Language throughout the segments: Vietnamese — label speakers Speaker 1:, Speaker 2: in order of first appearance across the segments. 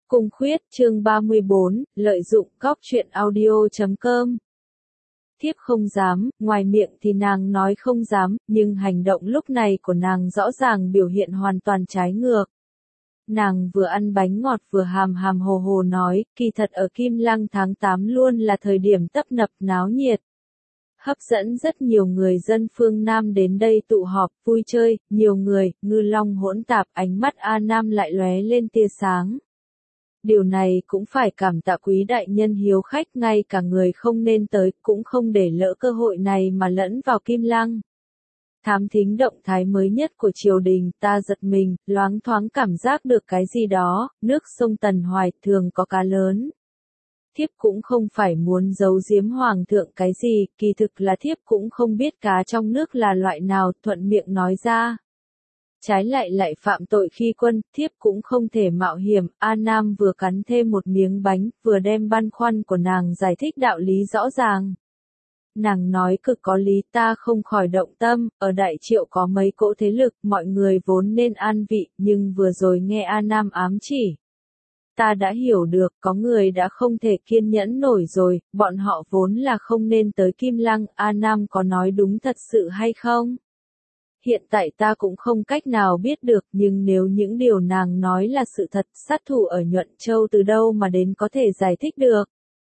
Speaker 1: Cung khuyết chương 34, lợi dụng cóc truyện audio.com. Thiếp không dám, ngoài miệng thì nàng nói không dám, nhưng hành động lúc này của nàng rõ ràng biểu hiện hoàn toàn trái ngược. Nàng vừa ăn bánh ngọt vừa hàm hàm hồ hồ nói, kỳ thật ở Kim Lăng tháng 8 luôn là thời điểm tấp nập náo nhiệt. Hấp dẫn rất nhiều người dân phương Nam đến đây tụ họp, vui chơi, nhiều người, ngư long hỗn tạp, ánh mắt A Nam lại lóe lên tia sáng. Điều này cũng phải cảm tạ quý đại nhân hiếu khách, ngay cả người không nên tới cũng không để lỡ cơ hội này mà lẫn vào Kim Lăng. Thám thính động thái mới nhất của triều đình, ta giật mình, loáng thoáng cảm giác được cái gì đó, nước sông Tần Hoài thường có cá lớn. Thiếp cũng không phải muốn giấu giếm hoàng thượng cái gì, kỳ thực là thiếp cũng không biết cá trong nước là loại nào, thuận miệng nói ra. Trái lại phạm tội khi quân, thiếp cũng không thể mạo hiểm. A Nam vừa cắn thêm một miếng bánh, vừa đem băn khoăn của nàng giải thích đạo lý rõ ràng. Nàng nói cực có lý, ta không khỏi động tâm, ở Đại Triệu có mấy cỗ thế lực, mọi người vốn nên an vị, nhưng vừa rồi nghe A Nam ám chỉ. Ta đã hiểu được, có người đã không thể kiên nhẫn nổi rồi, bọn họ vốn là không nên tới Kim Lăng. A Nam có nói đúng thật sự hay không? Hiện tại ta cũng không cách nào biết được, nhưng nếu những điều nàng nói là sự thật, sát thủ ở Nhuận Châu từ đâu mà đến có thể giải thích được.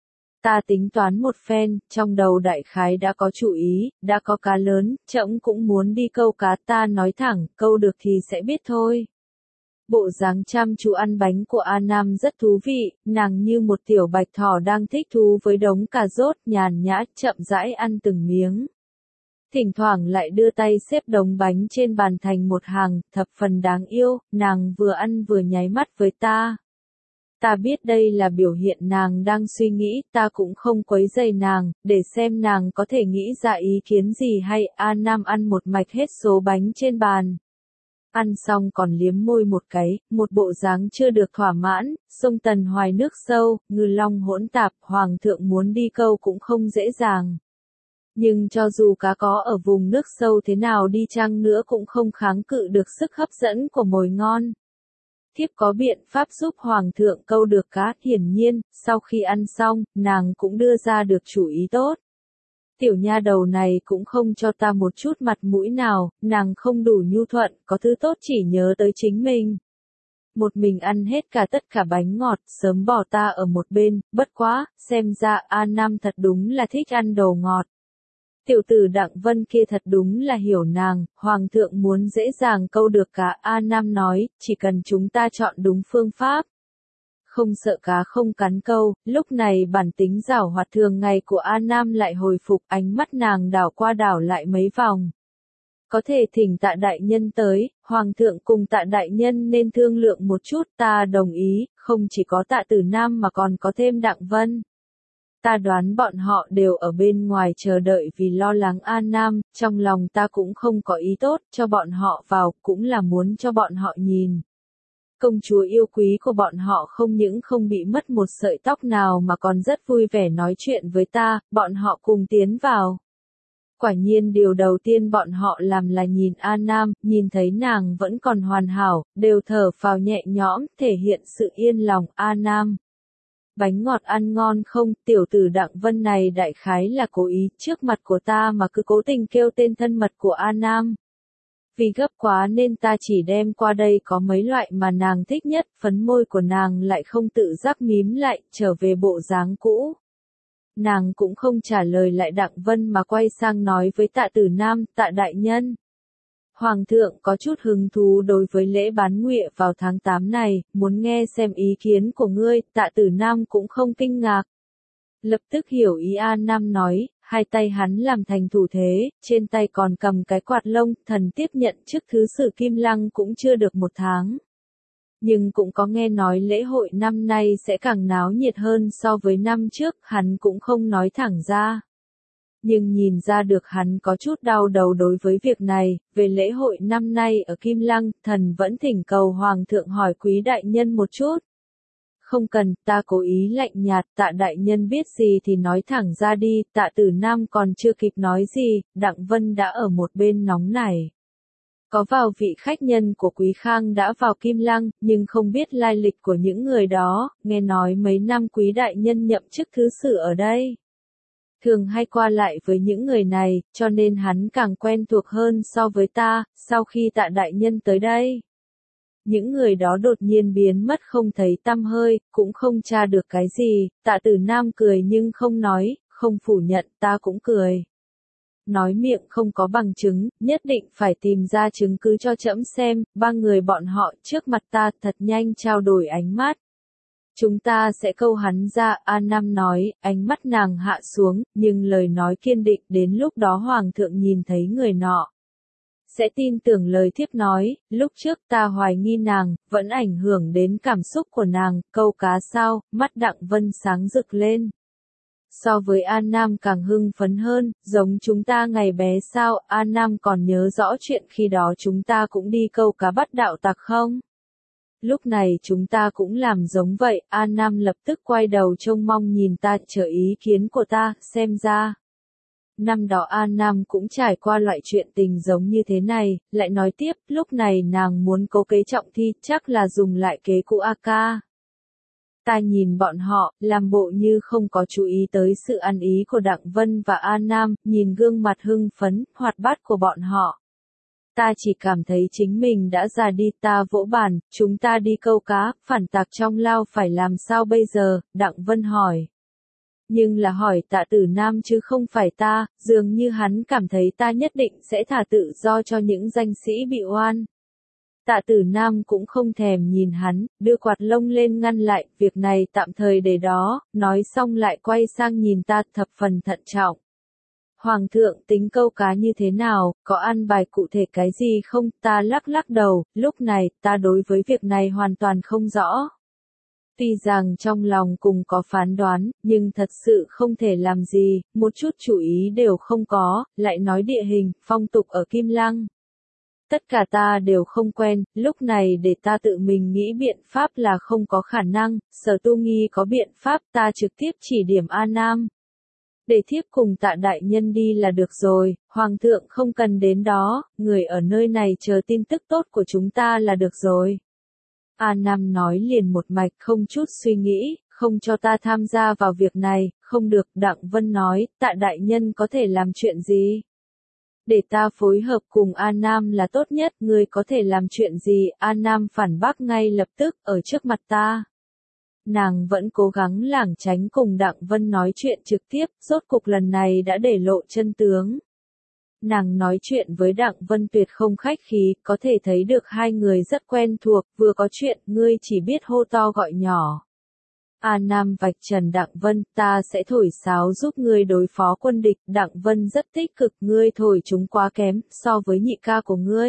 Speaker 1: Ta tính toán một phen, trong đầu đại khái đã có chủ ý, đã có cá lớn, trẫm cũng muốn đi câu cá, ta nói thẳng, câu được thì sẽ biết thôi. Bộ dáng chăm chú ăn bánh của A Nam rất thú vị, nàng như một tiểu bạch thỏ đang thích thú với đống cà rốt, nhàn nhã, chậm rãi ăn từng miếng. Thỉnh thoảng lại đưa tay xếp đống bánh trên bàn thành một hàng, thập phần đáng yêu, nàng vừa ăn vừa nháy mắt với ta. Ta biết đây là biểu hiện nàng đang suy nghĩ, ta cũng không quấy rầy nàng, để xem nàng có thể nghĩ ra ý kiến gì hay. A Nam ăn một mạch hết số bánh trên bàn. Ăn xong còn liếm môi một cái, một bộ dáng chưa được thỏa mãn. Sông Tần Hoài nước sâu, ngư long hỗn tạp, hoàng thượng muốn đi câu cũng không dễ dàng. Nhưng cho dù cá có ở vùng nước sâu thế nào đi chăng nữa cũng không kháng cự được sức hấp dẫn của mồi ngon. Thiếp có biện pháp giúp hoàng thượng câu được cá. Hiển nhiên, sau khi ăn xong, nàng cũng đưa ra được chủ ý tốt. Tiểu nha đầu này cũng không cho ta một chút mặt mũi nào, nàng không đủ nhu thuận, có thứ tốt chỉ nhớ tới chính mình. Một mình ăn hết cả tất cả bánh ngọt, sớm bỏ ta ở một bên, bất quá, xem ra A Nam thật đúng là thích ăn đồ ngọt. Tiểu tử Đặng Vân kia thật đúng là hiểu nàng, hoàng thượng muốn dễ dàng câu được cá. A Nam nói, chỉ cần chúng ta chọn đúng phương pháp. Không sợ cá không cắn câu. Lúc này bản tính giảo hoạt thường ngày của A Nam lại hồi phục, ánh mắt nàng đảo qua đảo lại mấy vòng. Có thể thỉnh Tạ đại nhân tới, hoàng thượng cùng Tạ đại nhân nên thương lượng một chút. Ta đồng ý, không chỉ có Tạ Tử Nam mà còn có thêm Đặng Vân. Ta đoán bọn họ đều ở bên ngoài chờ đợi vì lo lắng A Nam, trong lòng ta cũng không có ý tốt, cho bọn họ vào, cũng là muốn cho bọn họ nhìn. Công chúa yêu quý của bọn họ không những không bị mất một sợi tóc nào mà còn rất vui vẻ nói chuyện với ta, bọn họ cùng tiến vào. Quả nhiên điều đầu tiên bọn họ làm là nhìn A Nam, nhìn thấy nàng vẫn còn hoàn hảo, đều thở phào nhẹ nhõm, thể hiện sự yên lòng. A Nam. Bánh ngọt ăn ngon không? Tiểu tử Đặng Vân này đại khái là cố ý, trước mặt của ta mà cứ cố tình kêu tên thân mật của A Nam. Vì gấp quá nên ta chỉ đem qua đây có mấy loại mà nàng thích nhất, phấn môi của nàng lại không tự giác mím lại, trở về bộ dáng cũ. Nàng cũng không trả lời lại Đặng Vân mà quay sang nói với Tạ Tử Nam, Tạ đại nhân. Hoàng thượng có chút hứng thú đối với lễ bán nguyệt vào tháng 8 này, muốn nghe xem ý kiến của ngươi. Tạ Tử Nam cũng không kinh ngạc. Lập tức hiểu ý A Nam nói, hai tay hắn làm thành thủ thế, trên tay còn cầm cái quạt lông. Thần tiếp nhận chức thứ sử Kim Lăng cũng chưa được một tháng. Nhưng cũng có nghe nói lễ hội năm nay sẽ càng náo nhiệt hơn so với năm trước, hắn cũng không nói thẳng ra. Nhưng nhìn ra được hắn có chút đau đầu đối với việc này. Về lễ hội năm nay ở Kim Lăng, thần vẫn thỉnh cầu hoàng thượng hỏi quý đại nhân một chút. Không cần, ta cố ý lạnh nhạt. Tạ đại nhân biết gì thì nói thẳng ra đi. Tạ Tử Nam còn chưa kịp nói gì, Đặng Vân đã ở một bên nóng nảy. Có vào vị khách nhân của Quý Khang đã vào Kim Lăng, nhưng không biết lai lịch của những người đó, nghe nói mấy năm Quý đại nhân nhậm chức thứ sử ở đây. Thường hay qua lại với những người này, cho nên hắn càng quen thuộc hơn so với ta, sau khi Tạ đại nhân tới đây. Những người đó đột nhiên biến mất không thấy tăm hơi, cũng không tra được cái gì, Tạ Tử Nam cười nhưng không nói, không phủ nhận, ta cũng cười. Nói miệng không có bằng chứng, nhất định phải tìm ra chứng cứ cho trẫm xem, ba người bọn họ trước mặt ta thật nhanh trao đổi ánh mắt. Chúng ta sẽ câu hắn ra, An Nam nói, ánh mắt nàng hạ xuống, nhưng lời nói kiên định, đến lúc đó Hoàng thượng nhìn thấy người nọ. Sẽ tin tưởng lời thiếp nói, lúc trước ta hoài nghi nàng, vẫn ảnh hưởng đến cảm xúc của nàng, câu cá sao, mắt Đặng Vân sáng rực lên. So với An Nam càng hưng phấn hơn, giống chúng ta ngày bé sao, An Nam còn nhớ rõ chuyện khi đó chúng ta cũng đi câu cá bắt đạo tặc không? Lúc này chúng ta cũng làm giống vậy, An Nam lập tức quay đầu trông mong nhìn ta, chờ ý kiến của ta, xem ra. Năm đó An Nam cũng trải qua loại chuyện tình giống như thế này, lại nói tiếp, lúc này nàng muốn cố kế trọng thi, chắc là dùng lại kế cũ A ca. Ta nhìn bọn họ, làm bộ như không có chú ý tới sự ăn ý của Đặng Vân và An Nam, nhìn gương mặt hưng phấn, hoạt bát của bọn họ. Ta chỉ cảm thấy chính mình đã già đi, ta vỗ bàn, chúng ta đi câu cá, phản tặc trong lao phải làm sao bây giờ, Đặng Vân hỏi. Nhưng là hỏi Tạ Tử Nam chứ không phải ta, dường như hắn cảm thấy ta nhất định sẽ thả tự do cho những danh sĩ bị oan. Tạ Tử Nam cũng không thèm nhìn hắn, đưa quạt lông lên ngăn lại, việc này tạm thời để đó, nói xong lại quay sang nhìn ta thập phần thận trọng. Hoàng thượng tính câu cá như thế nào, có ăn bài cụ thể cái gì không, ta lắc lắc đầu, lúc này ta đối với việc này hoàn toàn không rõ. Tuy rằng trong lòng cùng có phán đoán, nhưng thật sự không thể làm gì, một chút chủ ý đều không có, lại nói địa hình, phong tục ở Kim Lăng. Tất cả ta đều không quen, lúc này để ta tự mình nghĩ biện pháp là không có khả năng, Sở Tu Nghi có biện pháp ta trực tiếp chỉ điểm A Nam. Để thiếp cùng Tạ đại nhân đi là được rồi, Hoàng thượng không cần đến đó, người ở nơi này chờ tin tức tốt của chúng ta là được rồi. A Nam nói liền một mạch không chút suy nghĩ, không cho ta tham gia vào việc này, không được, Đặng Vân nói, Tạ đại nhân có thể làm chuyện gì? Để ta phối hợp cùng An Nam là tốt nhất, ngươi có thể làm chuyện gì, An Nam phản bác ngay lập tức, ở trước mặt ta. Nàng vẫn cố gắng lảng tránh cùng Đặng Vân nói chuyện trực tiếp, rốt cục lần này đã để lộ chân tướng. Nàng nói chuyện với Đặng Vân tuyệt không khách khí, có thể thấy được hai người rất quen thuộc, vừa có chuyện, ngươi chỉ biết hô to gọi nhỏ. An Nam vạch trần Đặng Vân, ta sẽ thổi sáo giúp ngươi đối phó quân địch, Đặng Vân rất tích cực, ngươi thổi chúng quá kém, so với nhị ca của ngươi.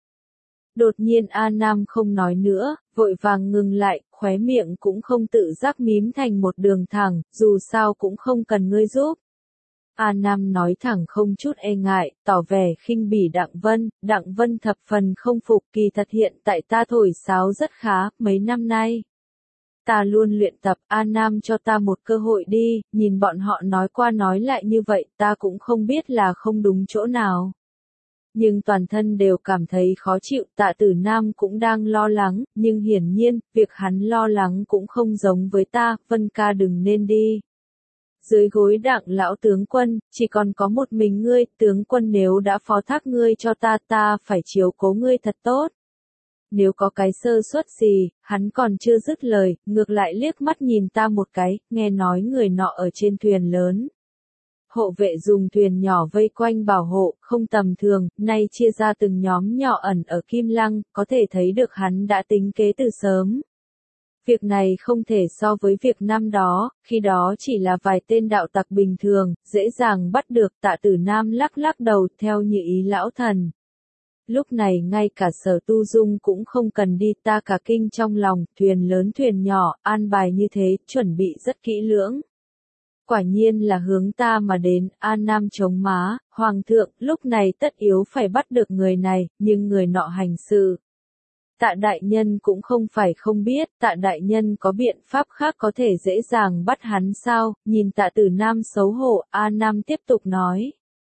Speaker 1: Đột nhiên An Nam không nói nữa, vội vàng ngừng lại, khóe miệng cũng không tự giác mím thành một đường thẳng, dù sao cũng không cần ngươi giúp. An Nam nói thẳng không chút e ngại, tỏ vẻ khinh bỉ Đặng Vân thập phần không phục, kỳ thật hiện tại ta thổi sáo rất khá, mấy năm nay. Ta luôn luyện tập, An Nam cho ta một cơ hội đi, nhìn bọn họ nói qua nói lại như vậy, ta cũng không biết là không đúng chỗ nào. Nhưng toàn thân đều cảm thấy khó chịu, Tạ Tử Nam cũng đang lo lắng, nhưng hiển nhiên, việc hắn lo lắng cũng không giống với ta, Vân ca đừng nên đi. Dưới gối Đặng lão tướng quân, chỉ còn có một mình ngươi, tướng quân nếu đã phó thác ngươi cho ta, ta phải chiếu cố ngươi thật tốt. Nếu có cái sơ suất gì, hắn còn chưa dứt lời, ngược lại liếc mắt nhìn ta một cái, nghe nói người nọ ở trên thuyền lớn. Hộ vệ dùng thuyền nhỏ vây quanh bảo hộ, không tầm thường, nay chia ra từng nhóm nhỏ ẩn ở Kim Lăng, có thể thấy được hắn đã tính kế từ sớm. Việc này không thể so với việc năm đó, khi đó chỉ là vài tên đạo tặc bình thường, dễ dàng bắt được. Tạ Tử Nam lắc lắc đầu theo như ý lão thần. Lúc này ngay cả Sở Tu Dung cũng không cần đi, ta cả kinh trong lòng, thuyền lớn thuyền nhỏ, an bài như thế, chuẩn bị rất kỹ lưỡng. Quả nhiên là hướng ta mà đến, An Nam chống má, Hoàng thượng, lúc này tất yếu phải bắt được người này, nhưng người nọ hành sự. Tạ đại nhân cũng không phải không biết, Tạ đại nhân có biện pháp khác có thể dễ dàng bắt hắn sao, nhìn Tạ Tử Nam xấu hổ, An Nam tiếp tục nói.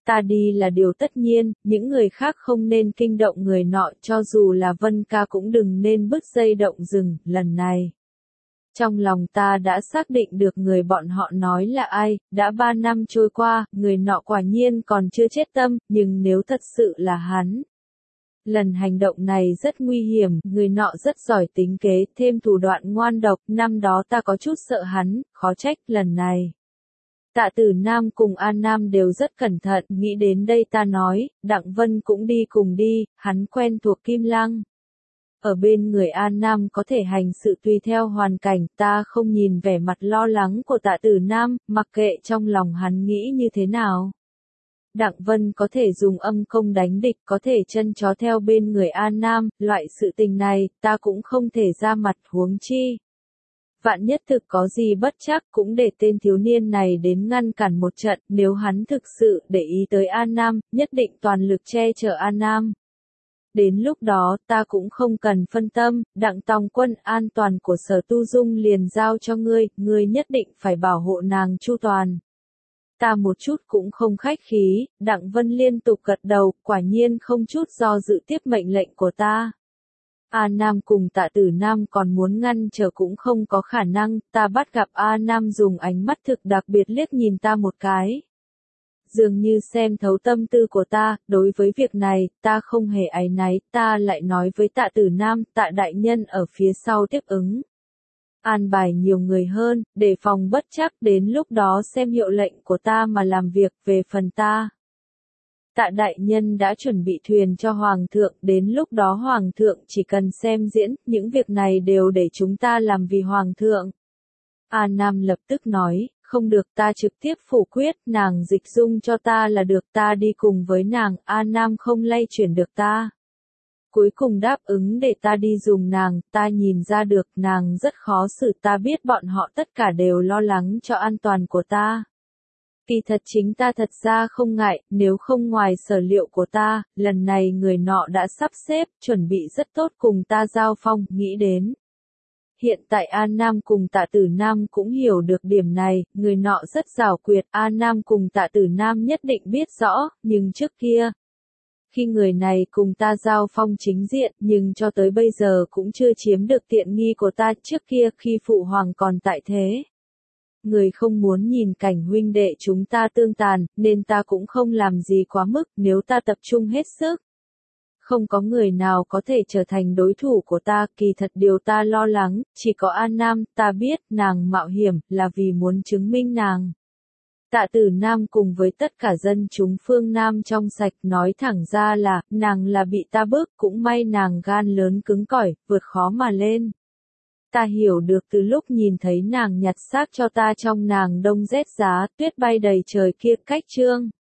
Speaker 1: Ta đi là điều tất nhiên, những người khác không nên kinh động người nọ, cho dù là Vân ca cũng đừng nên bứt dây động rừng, lần này. Trong lòng ta đã xác định được người bọn họ nói là ai, đã 3 năm trôi qua, người nọ quả nhiên còn chưa chết tâm, nhưng nếu thật sự là hắn. Lần hành động này rất nguy hiểm, người nọ rất giỏi tính kế, thêm thủ đoạn ngoan độc, năm đó ta có chút sợ hắn, khó trách lần này. Tạ Tử Nam cùng An Nam đều rất cẩn thận, nghĩ đến đây ta nói, Đặng Vân cũng đi cùng đi, hắn quen thuộc Kim Lăng. Ở bên người An Nam có thể hành sự tùy theo hoàn cảnh, ta không nhìn vẻ mặt lo lắng của Tạ Tử Nam, mặc kệ trong lòng hắn nghĩ như thế nào. Đặng Vân có thể dùng âm công đánh địch, có thể chân chó theo bên người An Nam, loại sự tình này, ta cũng không thể ra mặt, huống chi. Vạn nhất thực có gì bất chắc cũng để tên thiếu niên này đến ngăn cản một trận, nếu hắn thực sự để ý tới An Nam, nhất định toàn lực che chở An Nam. Đến lúc đó ta cũng không cần phân tâm, Đặng Tòng Quân an toàn của Sở Tu Dung liền giao cho ngươi nhất định phải bảo hộ nàng chu toàn. Ta một chút cũng không khách khí, Đặng Vân liên tục gật đầu, quả nhiên không chút do dự tiếp mệnh lệnh của ta. A Nam cùng Tạ Tử Nam còn muốn ngăn trở cũng không có khả năng, ta bắt gặp A Nam dùng ánh mắt thực đặc biệt liếc nhìn ta một cái. Dường như xem thấu tâm tư của ta, đối với việc này, ta không hề áy náy, ta lại nói với Tạ Tử Nam, Tạ đại nhân ở phía sau tiếp ứng. An bài nhiều người hơn, để phòng bất chắc, đến lúc đó xem hiệu lệnh của ta mà làm việc, về phần ta. Tạ đại nhân đã chuẩn bị thuyền cho Hoàng thượng, đến lúc đó Hoàng thượng chỉ cần xem diễn, những việc này đều để chúng ta làm vì Hoàng thượng. A Nam lập tức nói, không được, ta trực tiếp phủ quyết, nàng dịch dung cho ta là được, ta đi cùng với nàng, A Nam không lay chuyển được ta. Cuối cùng đáp ứng để ta đi dùng nàng, ta nhìn ra được nàng rất khó xử, ta biết bọn họ tất cả đều lo lắng cho an toàn của ta. Kỳ thật chính ta thật ra không ngại, nếu không ngoài sở liệu của ta, lần này người nọ đã sắp xếp, chuẩn bị rất tốt cùng ta giao phong, nghĩ đến. Hiện tại An Nam cùng Tạ Tử Nam cũng hiểu được điểm này, người nọ rất giảo quyệt, An Nam cùng Tạ Tử Nam nhất định biết rõ, nhưng trước kia. Khi người này cùng ta giao phong chính diện, nhưng cho tới bây giờ cũng chưa chiếm được tiện nghi của ta, trước kia khi Phụ Hoàng còn tại thế. Người không muốn nhìn cảnh huynh đệ chúng ta tương tàn, nên ta cũng không làm gì quá mức, nếu ta tập trung hết sức. Không có người nào có thể trở thành đối thủ của ta, kỳ thật điều ta lo lắng, chỉ có An Nam, ta biết, nàng mạo hiểm, là vì muốn chứng minh nàng. Tạ Tử Nam cùng với tất cả dân chúng phương Nam trong sạch nói thẳng ra là, nàng là bị ta bức, cũng may nàng gan lớn cứng cỏi, vượt khó mà lên. Ta hiểu được từ lúc nhìn thấy nàng nhặt xác cho ta trong nàng đông rét giá, tuyết bay đầy trời kia cách trương.